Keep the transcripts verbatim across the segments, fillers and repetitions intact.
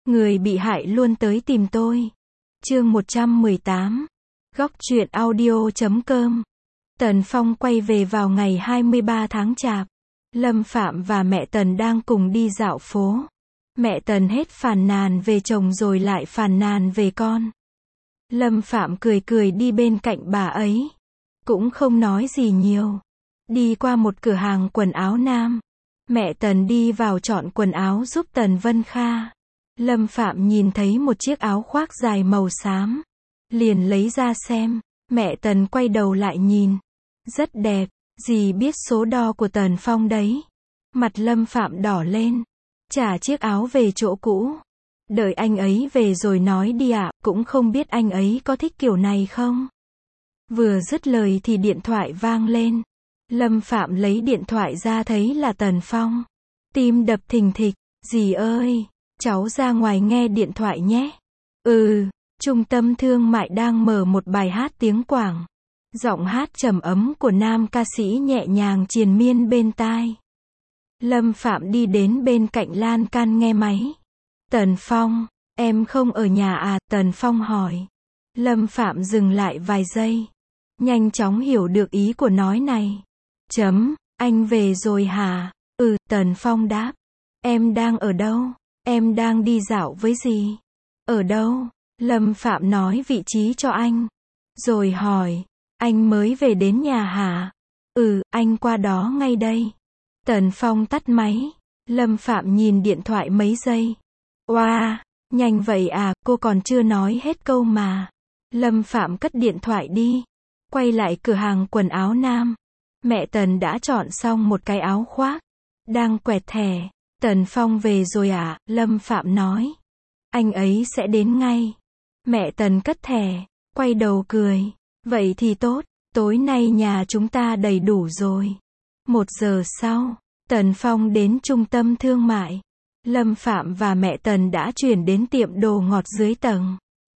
Người bị hại luôn tới tìm tôi. Chương một trăm mười tám. Góc truyện audio chấm com. Tần Phong quay về vào ngày hai mươi ba tháng Chạp. Lâm Phạm và mẹ Tần đang cùng đi dạo phố. Mẹ Tần hết phàn nàn về chồng rồi lại phàn nàn về con. Lâm Phạm cười cười đi bên cạnh bà ấy. Cũng không nói gì nhiều. Đi qua một cửa hàng quần áo nam. Mẹ Tần đi vào chọn quần áo giúp Tần Vân Kha. Lâm Phạm nhìn thấy một chiếc áo khoác dài màu xám. Liền lấy ra xem. Mẹ Tần quay đầu lại nhìn. Rất đẹp, dì biết số đo của Tần Phong đấy. Mặt Lâm Phạm đỏ lên. Trả chiếc áo về chỗ cũ. Đợi anh ấy về rồi nói đi ạ, cũng không biết anh ấy có thích kiểu này không. Vừa dứt lời thì điện thoại vang lên. Lâm Phạm lấy điện thoại ra thấy là Tần Phong. Tim đập thình thịch, dì ơi, cháu ra ngoài nghe điện thoại nhé. Ừ, trung tâm thương mại đang mở một bài hát tiếng Quảng. Giọng hát trầm ấm của nam ca sĩ nhẹ nhàng triền miên bên tai. Lâm Phạm đi đến bên cạnh lan can nghe máy. Tần Phong, em không ở nhà à? Tần Phong hỏi. Lâm Phạm dừng lại vài giây. Nhanh chóng hiểu được ý của nói này. Chấm, anh về rồi hả? Ừ, Tần Phong đáp. Em đang ở đâu? Em đang đi dạo với dì. Ở đâu? Lâm Phạm nói vị trí cho anh. Rồi hỏi, anh mới về đến nhà hả? Ừ, anh qua đó ngay đây. Tần Phong tắt máy. Lâm Phạm nhìn điện thoại mấy giây. Oa, wow, nhanh vậy à, cô còn chưa nói hết câu mà. Lâm Phạm cất điện thoại đi. Quay lại cửa hàng quần áo nam. Mẹ Tần đã chọn xong một cái áo khoác. Đang quẹt thẻ. Tần Phong về rồi à? Lâm Phạm nói. Anh ấy sẽ đến ngay. Mẹ Tần cất thẻ. Quay đầu cười. Vậy thì tốt. Tối nay nhà chúng ta đầy đủ rồi. Một giờ sau. Tần Phong đến trung tâm thương mại. Lâm Phạm và mẹ Tần đã chuyển đến tiệm đồ ngọt dưới tầng.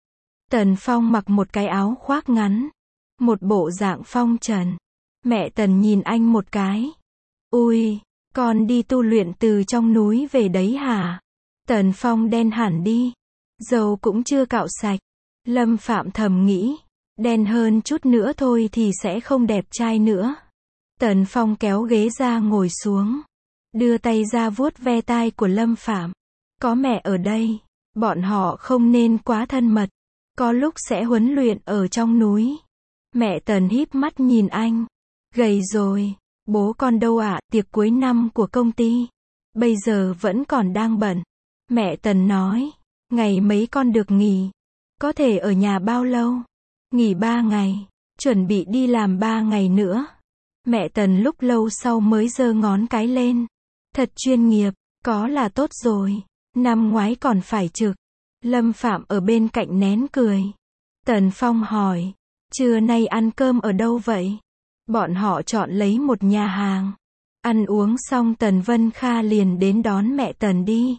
Tần Phong mặc một cái áo khoác ngắn. Một bộ dạng phong trần. Mẹ Tần nhìn anh một cái. Ui, con đi tu luyện từ trong núi về đấy hả? Tần Phong đen hẳn đi. Dầu cũng chưa cạo sạch. Lâm Phạm thầm nghĩ. Đen hơn chút nữa thôi thì sẽ không đẹp trai nữa. Tần Phong kéo ghế ra ngồi xuống. Đưa tay ra vuốt ve tai của Lâm Phạm. Có mẹ ở đây. Bọn họ không nên quá thân mật. Có lúc sẽ huấn luyện ở trong núi. Mẹ Tần híp mắt nhìn anh. Gầy rồi. Bố con đâu ạ? Tiệc cuối năm của công ty. Bây giờ vẫn còn đang bận. Mẹ Tần nói. Ngày mấy con được nghỉ? Có thể ở nhà bao lâu? Nghỉ ba ngày. Chuẩn bị đi làm ba ngày nữa. Mẹ Tần lúc lâu sau mới giơ ngón cái lên. Thật chuyên nghiệp. Có là tốt rồi. Năm ngoái còn phải trực. Lâm Phạm ở bên cạnh nén cười. Tần Phong hỏi. Trưa nay ăn cơm ở đâu vậy? Bọn họ chọn lấy một nhà hàng. Ăn uống xong Tần Vân Kha liền đến đón mẹ Tần đi.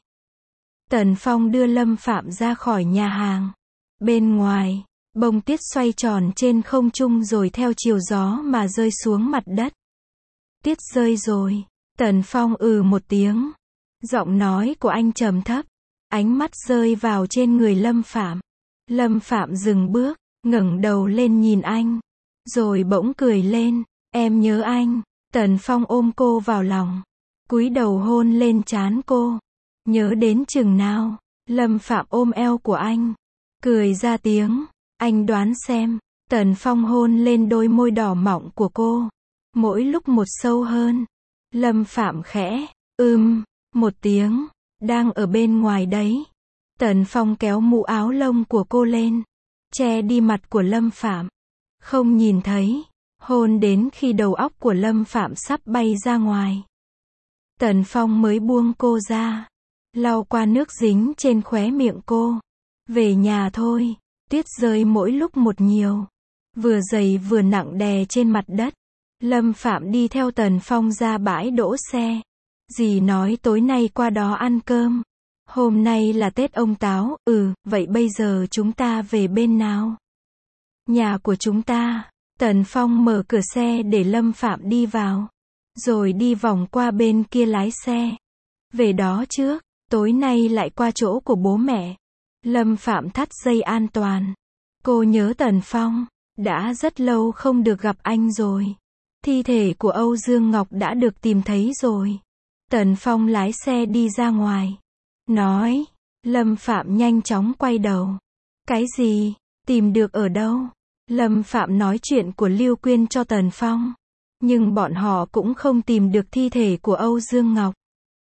Tần Phong đưa Lâm Phạm ra khỏi nhà hàng. Bên ngoài, bông tuyết xoay tròn trên không trung rồi theo chiều gió mà rơi xuống mặt đất. Tuyết rơi rồi. Tần Phong ừ một tiếng. Giọng nói của anh trầm thấp. Ánh mắt rơi vào trên người Lâm Phạm. Lâm Phạm dừng bước, ngẩng đầu lên nhìn anh. Rồi bỗng cười lên. Em nhớ anh. Tần Phong ôm cô vào lòng. Cúi đầu hôn lên trán cô. Nhớ đến chừng nào? Lâm Phạm ôm eo của anh. Cười ra tiếng. Anh đoán xem. Tần Phong hôn lên đôi môi đỏ mọng của cô. Mỗi lúc một sâu hơn. Lâm Phạm khẽ. Ưm. Một tiếng. Đang ở bên ngoài đấy. Tần Phong kéo mũ áo lông của cô lên. Che đi mặt của Lâm Phạm. Không nhìn thấy. Hôn đến khi đầu óc của Lâm Phạm sắp bay ra ngoài. Tần Phong mới buông cô ra. Lau qua nước dính trên khóe miệng cô. Về nhà thôi. Tuyết rơi mỗi lúc một nhiều. Vừa dày vừa nặng đè trên mặt đất. Lâm Phạm đi theo Tần Phong ra bãi đỗ xe. Dì nói tối nay qua đó ăn cơm. Hôm nay là Tết ông Táo. Ừ, vậy bây giờ chúng ta về bên nào? Nhà của chúng ta. Tần Phong mở cửa xe để Lâm Phạm đi vào. Rồi đi vòng qua bên kia lái xe. Về đó trước. Tối nay lại qua chỗ của bố mẹ. Lâm Phạm thắt dây an toàn. Cô nhớ Tần Phong. Đã rất lâu không được gặp anh rồi. Thi thể của Âu Dương Ngọc đã được tìm thấy rồi. Tần Phong lái xe đi ra ngoài. Nói. Lâm Phạm nhanh chóng quay đầu. Cái gì? Tìm được ở đâu? Lâm Phạm nói chuyện của Lưu Quyên cho Tần Phong. Nhưng bọn họ cũng không tìm được thi thể của Âu Dương Ngọc.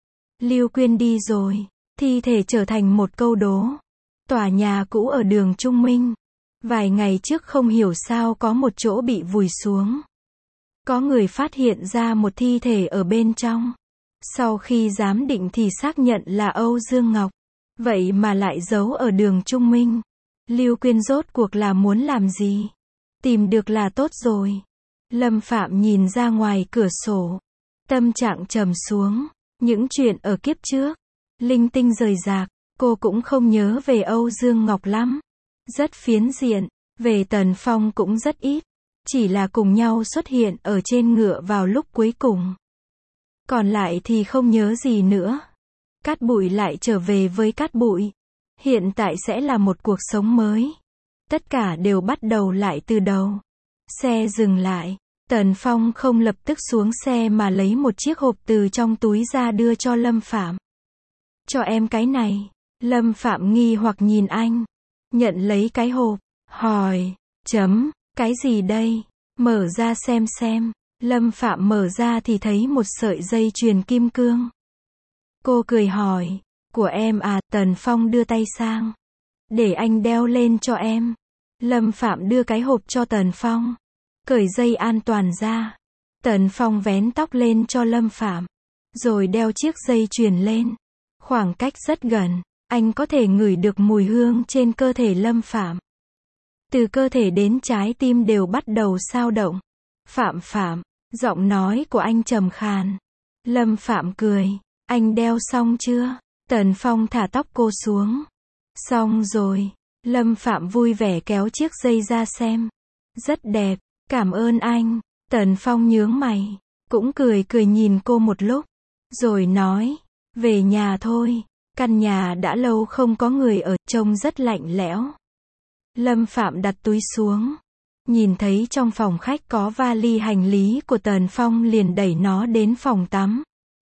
Lưu Quyên đi rồi. Thi thể trở thành một câu đố. Tòa nhà cũ ở đường Trung Minh. Vài ngày trước không hiểu sao có một chỗ bị vùi xuống. Có người phát hiện ra một thi thể ở bên trong. Sau khi giám định thì xác nhận là Âu Dương Ngọc. Vậy mà lại giấu ở đường Trung Minh. Lưu Quyên rốt cuộc là muốn làm gì? Tìm được là tốt rồi. Lâm Phạm nhìn ra ngoài cửa sổ. Tâm trạng trầm xuống. Những chuyện ở kiếp trước. Linh tinh rời rạc. Cô cũng không nhớ về Âu Dương Ngọc lắm. Rất phiến diện. Về Tần Phong cũng rất ít. Chỉ là cùng nhau xuất hiện ở trên ngựa vào lúc cuối cùng. Còn lại thì không nhớ gì nữa. Cát Bụi lại trở về với Cát Bụi. Hiện tại sẽ là một cuộc sống mới. Tất cả đều bắt đầu lại từ đầu. Xe dừng lại. Tần Phong không lập tức xuống xe mà lấy một chiếc hộp từ trong túi ra đưa cho Lâm Phạm. Cho em cái này. Lâm Phạm nghi hoặc nhìn anh. Nhận lấy cái hộp. Hỏi. Chấm. Cái gì đây? Mở ra xem xem. Lâm Phạm mở ra thì thấy một sợi dây chuyền kim cương. Cô cười hỏi. Của em à? Tần Phong đưa tay sang. Để anh đeo lên cho em. Lâm Phạm đưa cái hộp cho Tần Phong. Cởi dây an toàn ra. Tần Phong vén tóc lên cho Lâm Phạm. Rồi đeo chiếc dây chuyền lên. Khoảng cách rất gần. Anh có thể ngửi được mùi hương trên cơ thể Lâm Phạm. Từ cơ thể đến trái tim đều bắt đầu xao động. Phạm Phạm. Giọng nói của anh trầm khàn. Lâm Phạm cười. Anh đeo xong chưa? Tần Phong thả tóc cô xuống. Xong rồi. Lâm Phạm vui vẻ kéo chiếc dây ra xem. Rất đẹp. Cảm ơn anh. Tần Phong nhướng mày. Cũng cười cười nhìn cô một lúc. Rồi nói. Về nhà thôi. Căn nhà đã lâu không có người ở, trông rất lạnh lẽo. Lâm Phạm đặt túi xuống. Nhìn thấy trong phòng khách có vali hành lý của Tần Phong liền đẩy nó đến phòng tắm.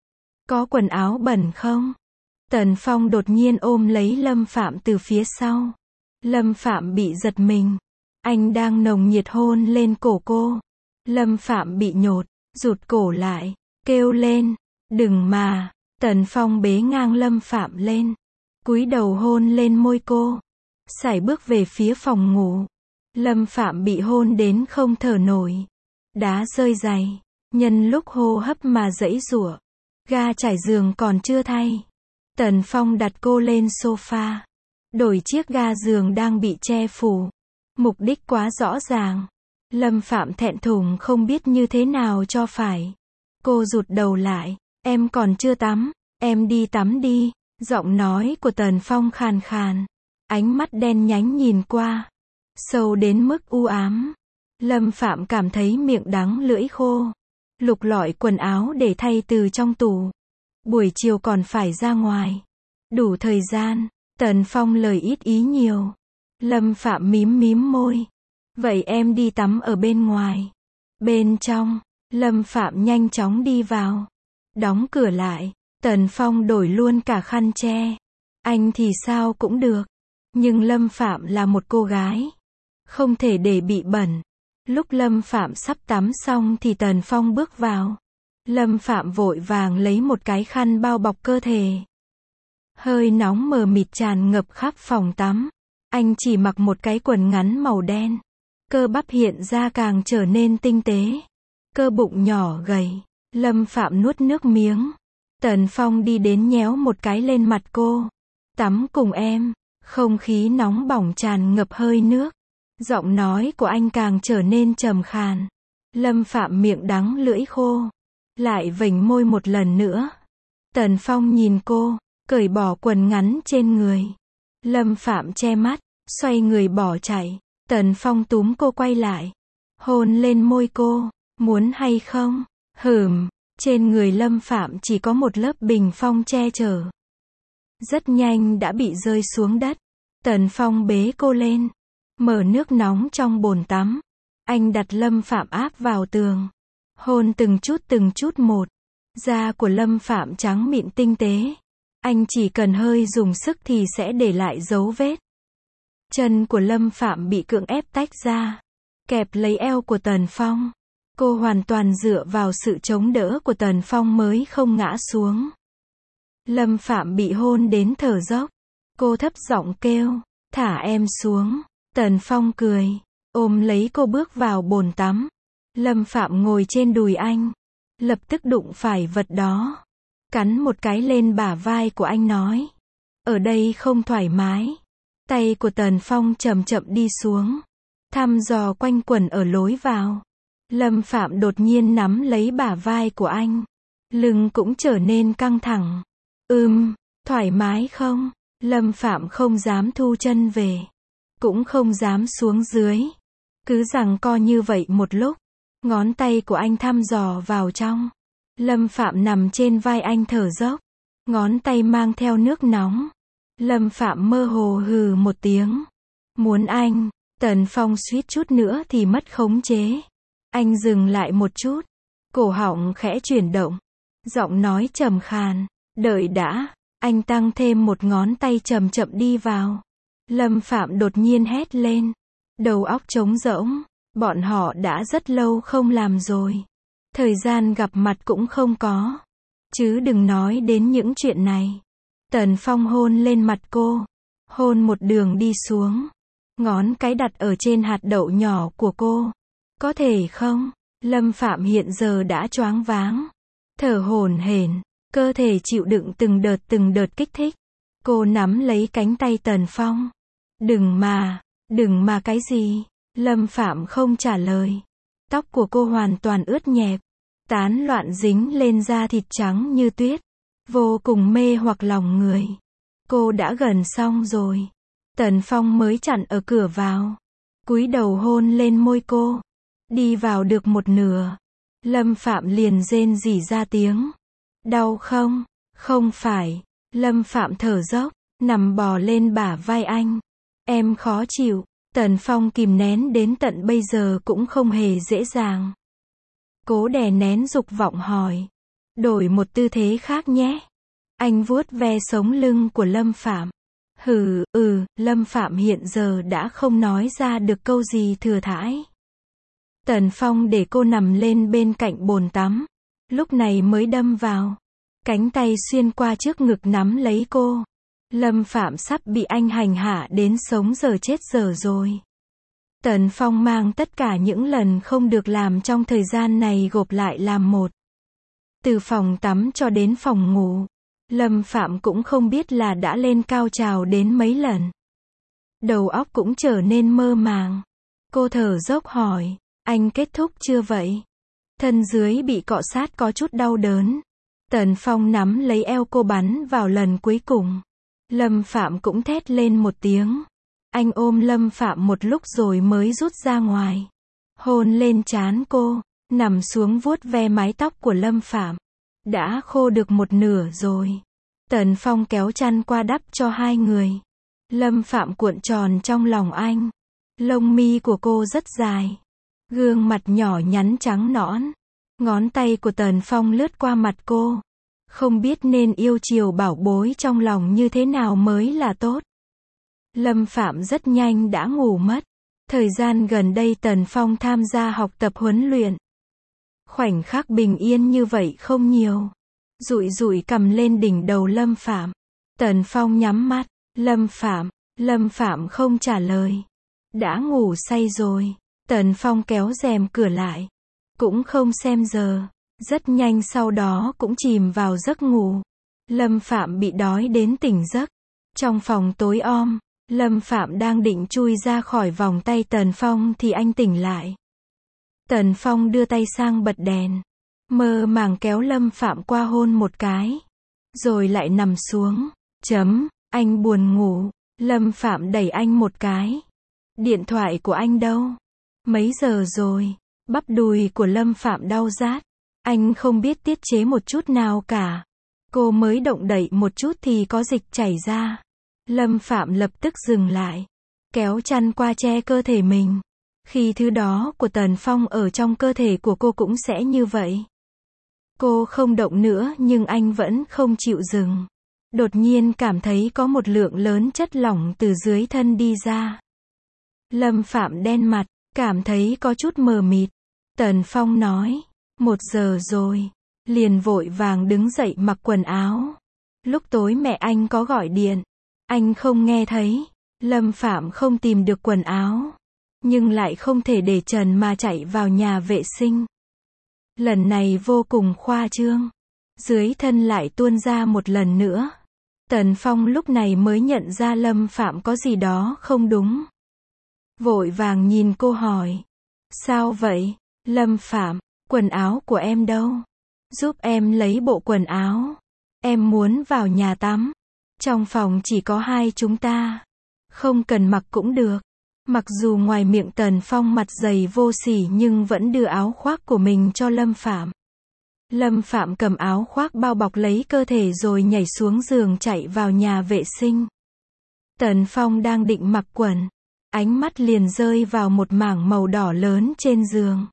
Có quần áo bẩn không? Tần Phong đột nhiên ôm lấy Lâm Phạm từ phía sau. Lâm Phạm bị giật mình. Anh đang nồng nhiệt hôn lên cổ cô. Lâm Phạm bị nhột, rụt cổ lại, kêu lên. Đừng mà. Tần Phong bế ngang Lâm Phạm lên. Cúi đầu hôn lên môi cô. Sải bước về phía phòng ngủ. Lâm Phạm bị hôn đến không thở nổi. Đá rơi giày. Nhân lúc hô hấp mà giãy giụa. Ga trải giường còn chưa thay. Tần Phong đặt cô lên sofa. Đổi chiếc ga giường đang bị che phủ. Mục đích quá rõ ràng. Lâm Phạm thẹn thùng không biết như thế nào cho phải. Cô rụt đầu lại. Em còn chưa tắm. Em đi tắm đi. Giọng nói của Tần Phong khàn khàn. Ánh mắt đen nhánh nhìn qua. Sâu đến mức u ám. Lâm Phạm cảm thấy miệng đắng lưỡi khô. Lục lọi quần áo để thay từ trong tủ. Buổi chiều còn phải ra ngoài. Đủ thời gian. Tần Phong lời ít ý nhiều. Lâm Phạm mím mím môi. Vậy em đi tắm ở bên ngoài. Bên trong. Lâm Phạm nhanh chóng đi vào. Đóng cửa lại. Tần Phong đổi luôn cả khăn che. Anh thì sao cũng được. Nhưng Lâm Phạm là một cô gái. Không thể để bị bẩn. Lúc Lâm Phạm sắp tắm xong thì Tần Phong bước vào. Lâm Phạm vội vàng lấy một cái khăn bao bọc cơ thể. Hơi nóng mờ mịt tràn ngập khắp phòng tắm. Anh chỉ mặc một cái quần ngắn màu đen. Cơ bắp hiện ra càng trở nên tinh tế. Cơ bụng nhỏ gầy. Lâm Phạm nuốt nước miếng. Tần Phong đi đến nhéo một cái lên mặt cô. Tắm cùng em. Không khí nóng bỏng tràn ngập hơi nước. Giọng nói của anh càng trở nên trầm khàn. Lâm Phạm miệng đắng lưỡi khô. Lại vểnh môi một lần nữa. Tần Phong nhìn cô. Cởi bỏ quần ngắn trên người. Lâm Phạm che mắt. Xoay người bỏ chạy. Tần Phong túm cô quay lại. Hôn lên môi cô. Muốn hay không? Hửm. Trên người Lâm Phạm chỉ có một lớp bình phong che chở. rất nhanh đã bị rơi xuống đất. Tần Phong bế cô lên, mở nước nóng trong bồn tắm. Anh đặt Lâm Phạm áp vào tường, hôn từng chút từng chút một. Da của Lâm Phạm trắng mịn tinh tế. Anh chỉ cần hơi dùng sức thì sẽ để lại dấu vết. Chân của Lâm Phạm bị cưỡng ép tách ra, kẹp lấy eo của Tần Phong. Cô hoàn toàn dựa vào sự chống đỡ của Tần Phong mới không ngã xuống. Lâm Phạm bị hôn đến thở dốc. Cô thấp giọng kêu, thả em xuống. Tần Phong cười, ôm lấy cô bước vào bồn tắm. Lâm Phạm ngồi trên đùi anh, lập tức đụng phải vật đó. Cắn một cái lên bả vai của anh nói, ở đây không thoải mái. Tay của Tần Phong chậm chậm đi xuống, thăm dò quanh quẩn ở lối vào. Lâm Phạm đột nhiên nắm lấy bả vai của anh. Lưng cũng trở nên căng thẳng. Ừm, thoải mái không? Lâm Phạm không dám thu chân về, cũng không dám xuống dưới. Cứ giằng co như vậy một lúc, ngón tay của anh thăm dò vào trong. Lâm Phạm nằm trên vai anh thở dốc, ngón tay mang theo nước nóng. Lâm Phạm mơ hồ hừ một tiếng. Muốn anh. Tần Phong suýt chút nữa thì mất khống chế. Anh dừng lại một chút, cổ họng khẽ chuyển động, giọng nói trầm khàn, đợi đã. Anh tăng thêm một ngón tay chậm chậm đi vào. Lâm Phạm đột nhiên hét lên, đầu óc trống rỗng. Bọn họ đã rất lâu không làm rồi, thời gian gặp mặt cũng không có, chứ đừng nói đến những chuyện này. Tần Phong hôn lên mặt cô, hôn một đường đi xuống, ngón cái đặt ở trên hạt đậu nhỏ của cô. Có thể không? Lâm Phạm hiện giờ đã choáng váng, thở hổn hển, cơ thể chịu đựng từng đợt từng đợt kích thích. Cô nắm lấy cánh tay Tần Phong. Đừng mà, đừng mà cái gì? Lâm Phạm không trả lời. Tóc của cô hoàn toàn ướt nhẹp, tán loạn dính lên da thịt trắng như tuyết, vô cùng mê hoặc lòng người. Cô đã gần xong rồi. Tần Phong mới chặn ở cửa vào, cúi đầu hôn lên môi cô. Đi vào được một nửa, Lâm Phạm liền rên rỉ ra tiếng. Đau không? Không phải. Lâm Phạm thở dốc, nằm bò lên bả vai anh. Em khó chịu. Tần Phong kìm nén đến tận bây giờ cũng không hề dễ dàng. Cố đè nén dục vọng hỏi. Đổi một tư thế khác nhé. Anh vuốt ve sống lưng của Lâm Phạm. Hừ, ừ, Lâm Phạm hiện giờ đã không nói ra được câu gì thừa thãi. Tần Phong để cô nằm lên bên cạnh bồn tắm, lúc này mới đâm vào. Cánh tay xuyên qua trước ngực nắm lấy cô. Lâm Phạm sắp bị anh hành hạ đến sống giờ chết giờ rồi. Tần Phong mang tất cả những lần không được làm trong thời gian này gộp lại làm một. Từ phòng tắm cho đến phòng ngủ, Lâm Phạm cũng không biết là đã lên cao trào đến mấy lần. Đầu óc cũng trở nên mơ màng. Cô thở dốc hỏi, anh kết thúc chưa vậy? Thân dưới bị cọ sát có chút đau đớn. Tần Phong nắm lấy eo cô bắn vào lần cuối cùng. Lâm Phạm cũng thét lên một tiếng. Anh ôm Lâm Phạm một lúc rồi mới rút ra ngoài. Hôn lên trán cô, nằm xuống vuốt ve mái tóc của Lâm Phạm. Đã khô được một nửa rồi. Tần Phong kéo chăn qua đắp cho hai người. Lâm Phạm cuộn tròn trong lòng anh. Lông mi của cô rất dài. Gương mặt nhỏ nhắn trắng nõn. Ngón tay của Tần Phong lướt qua mặt cô. Không biết nên yêu chiều bảo bối trong lòng như thế nào mới là tốt. Lâm Phạm rất nhanh đã ngủ mất. Thời gian gần đây Tần Phong tham gia học tập huấn luyện. Khoảnh khắc bình yên như vậy không nhiều. Dụi dụi cầm lên đỉnh đầu Lâm Phạm. Tần Phong nhắm mắt. Lâm Phạm, Lâm Phạm không trả lời. Đã ngủ say rồi. Tần Phong kéo rèm cửa lại. Cũng không xem giờ. Rất nhanh sau đó cũng chìm vào giấc ngủ. Lâm Phạm bị đói đến tỉnh giấc. Trong phòng tối om, Lâm Phạm đang định chui ra khỏi vòng tay Tần Phong thì anh tỉnh lại. Tần Phong đưa tay sang bật đèn, mơ màng kéo Lâm Phạm qua hôn một cái, rồi lại nằm xuống. Chấm, anh buồn ngủ. Lâm Phạm đẩy anh một cái. Điện thoại của anh đâu? Mấy giờ rồi? Bắp đùi của Lâm Phạm đau rát. Anh không biết tiết chế một chút nào cả. Cô mới động đậy một chút thì có dịch chảy ra. Lâm Phạm lập tức dừng lại, kéo chăn qua che cơ thể mình. Khi thứ đó của Tần Phong ở trong cơ thể của cô cũng sẽ như vậy. Cô không động nữa nhưng anh vẫn không chịu dừng. Đột nhiên cảm thấy có một lượng lớn chất lỏng từ dưới thân đi ra. Lâm Phạm đen mặt, cảm thấy có chút mờ mịt. Tần Phong nói, một giờ rồi. Liền vội vàng đứng dậy mặc quần áo. Lúc tối mẹ anh có gọi điện, anh không nghe thấy. Lâm Phạm không tìm được quần áo, nhưng lại không thể để trần mà chạy vào nhà vệ sinh. Lần này vô cùng khoa trương. Dưới thân lại tuôn ra một lần nữa. Tần Phong lúc này mới nhận ra Lâm Phạm có gì đó không đúng. Vội vàng nhìn cô hỏi. Sao vậy? Lâm Phạm, quần áo của em đâu? Giúp em lấy bộ quần áo. Em muốn vào nhà tắm. Trong phòng chỉ có hai chúng ta. Không cần mặc cũng được. Mặc dù ngoài miệng Tần Phong mặt dày vô sỉ nhưng vẫn đưa áo khoác của mình cho Lâm Phạm. Lâm Phạm cầm áo khoác bao bọc lấy cơ thể rồi nhảy xuống giường chạy vào nhà vệ sinh. Tần Phong đang định mặc quần. Ánh mắt liền rơi vào một mảng màu đỏ lớn trên giường.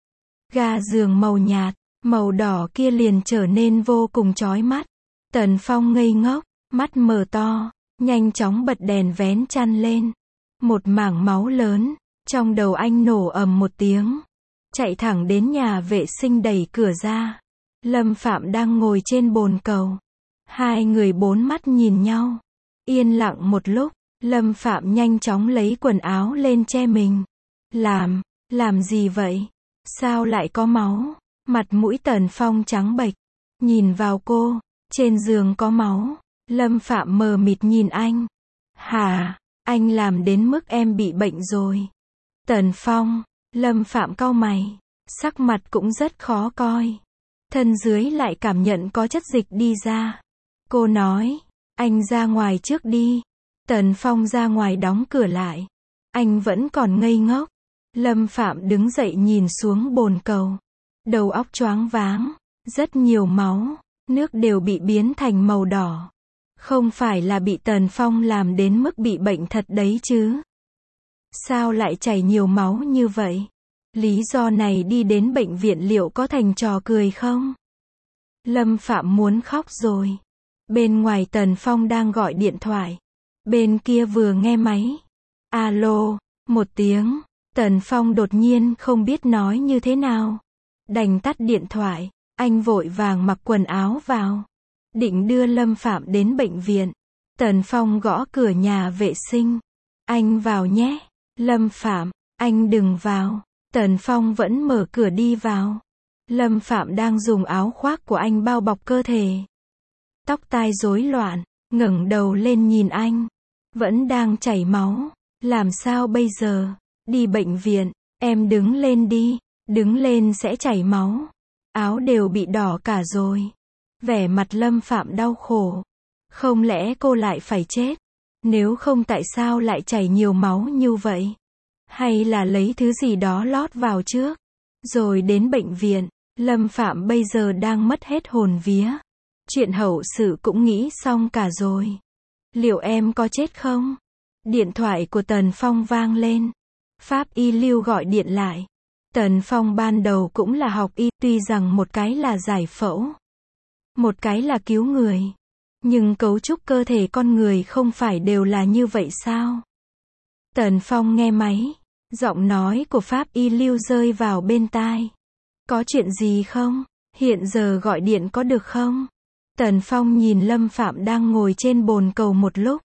Ga giường màu nhạt, màu đỏ kia liền trở nên vô cùng chói mắt. Tần Phong ngây ngốc, mắt mở to, nhanh chóng bật đèn vén chăn lên. Một mảng máu lớn, trong đầu anh nổ ầm một tiếng. Chạy thẳng đến nhà vệ sinh đẩy cửa ra. Lâm Phạm đang ngồi trên bồn cầu. Hai người bốn mắt nhìn nhau. Yên lặng một lúc, Lâm Phạm nhanh chóng lấy quần áo lên che mình. Làm, làm gì vậy? Sao lại có máu? Mặt mũi Tần Phong trắng bệch. Nhìn vào cô, trên giường có máu. Lâm Phạm mờ mịt nhìn anh. Hả? Anh làm đến mức em bị bệnh rồi. Tần Phong, Lâm Phạm cau mày. Sắc mặt cũng rất khó coi. Thân dưới lại cảm nhận có chất dịch đi ra. Cô nói, anh ra ngoài trước đi. Tần Phong ra ngoài đóng cửa lại. Anh vẫn còn ngây ngốc. Lâm Phạm đứng dậy nhìn xuống bồn cầu. Đầu óc choáng váng. Rất nhiều máu. Nước đều bị biến thành màu đỏ. Không phải là bị Tần Phong làm đến mức bị bệnh thật đấy chứ. Sao lại chảy nhiều máu như vậy? Lý do này đi đến bệnh viện liệu có thành trò cười không? Lâm Phạm muốn khóc rồi. Bên ngoài Tần Phong đang gọi điện thoại. Bên kia vừa nghe máy. Alo, một tiếng. Tần Phong đột nhiên không biết nói như thế nào. Đành tắt điện thoại. Anh vội vàng mặc quần áo vào. Định đưa Lâm Phạm đến bệnh viện. Tần Phong gõ cửa nhà vệ sinh. Anh vào nhé. Lâm Phạm, anh đừng vào. Tần Phong vẫn mở cửa đi vào. Lâm Phạm đang dùng áo khoác của anh bao bọc cơ thể. Tóc tai rối loạn, ngẩng đầu lên nhìn anh. Vẫn đang chảy máu. Làm sao bây giờ? Đi bệnh viện. Em đứng lên đi. Đứng lên sẽ chảy máu. Áo đều bị đỏ cả rồi. Vẻ mặt Lâm Phạm đau khổ. Không lẽ cô lại phải chết? Nếu không tại sao lại chảy nhiều máu như vậy? Hay là lấy thứ gì đó lót vào trước? Rồi đến bệnh viện. Lâm Phạm bây giờ đang mất hết hồn vía. Chuyện hậu sự cũng nghĩ xong cả rồi. Liệu em có chết không? Điện thoại của Tần Phong vang lên. Pháp y Lưu gọi điện lại. Tần Phong ban đầu cũng là học y, tuy rằng một cái là giải phẫu, một cái là cứu người. Nhưng cấu trúc cơ thể con người không phải đều là như vậy sao? Tần Phong nghe máy. Giọng nói của Pháp y Lưu rơi vào bên tai. Có chuyện gì không? Hiện giờ gọi điện có được không? Tần Phong nhìn Lâm Phạm đang ngồi trên bồn cầu một lúc.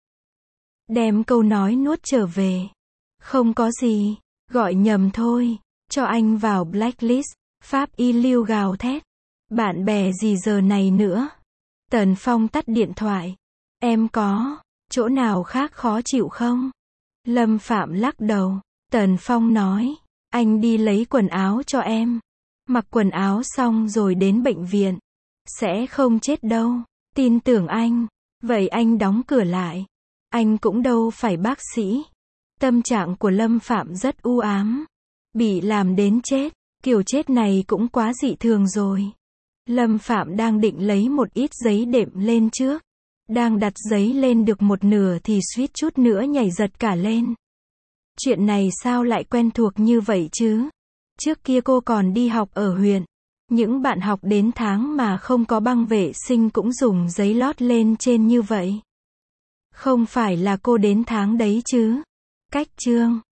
Đem câu nói nuốt trở về. Không có gì. Gọi nhầm thôi. Cho anh vào blacklist. Pháp y Lưu gào thét. Bạn bè gì giờ này nữa? Tần Phong tắt điện thoại. Em có chỗ nào khác khó chịu không? Lâm Phạm lắc đầu. Tần Phong nói. Anh đi lấy quần áo cho em. Mặc quần áo xong rồi đến bệnh viện. Sẽ không chết đâu. Tin tưởng anh. Vậy anh đóng cửa lại. Anh cũng đâu phải bác sĩ. Tâm trạng của Lâm Phạm rất u ám. Bị làm đến chết. Kiểu chết này cũng quá dị thường rồi. Lâm Phạm đang định lấy một ít giấy đệm lên trước. Đang đặt giấy lên được một nửa thì suýt chút nữa nhảy giật cả lên. Chuyện này sao lại quen thuộc như vậy chứ? Trước kia cô còn đi học ở huyện. Những bạn học đến tháng mà không có băng vệ sinh cũng dùng giấy lót lên trên như vậy. Không phải là cô đến tháng đấy chứ? Cách chương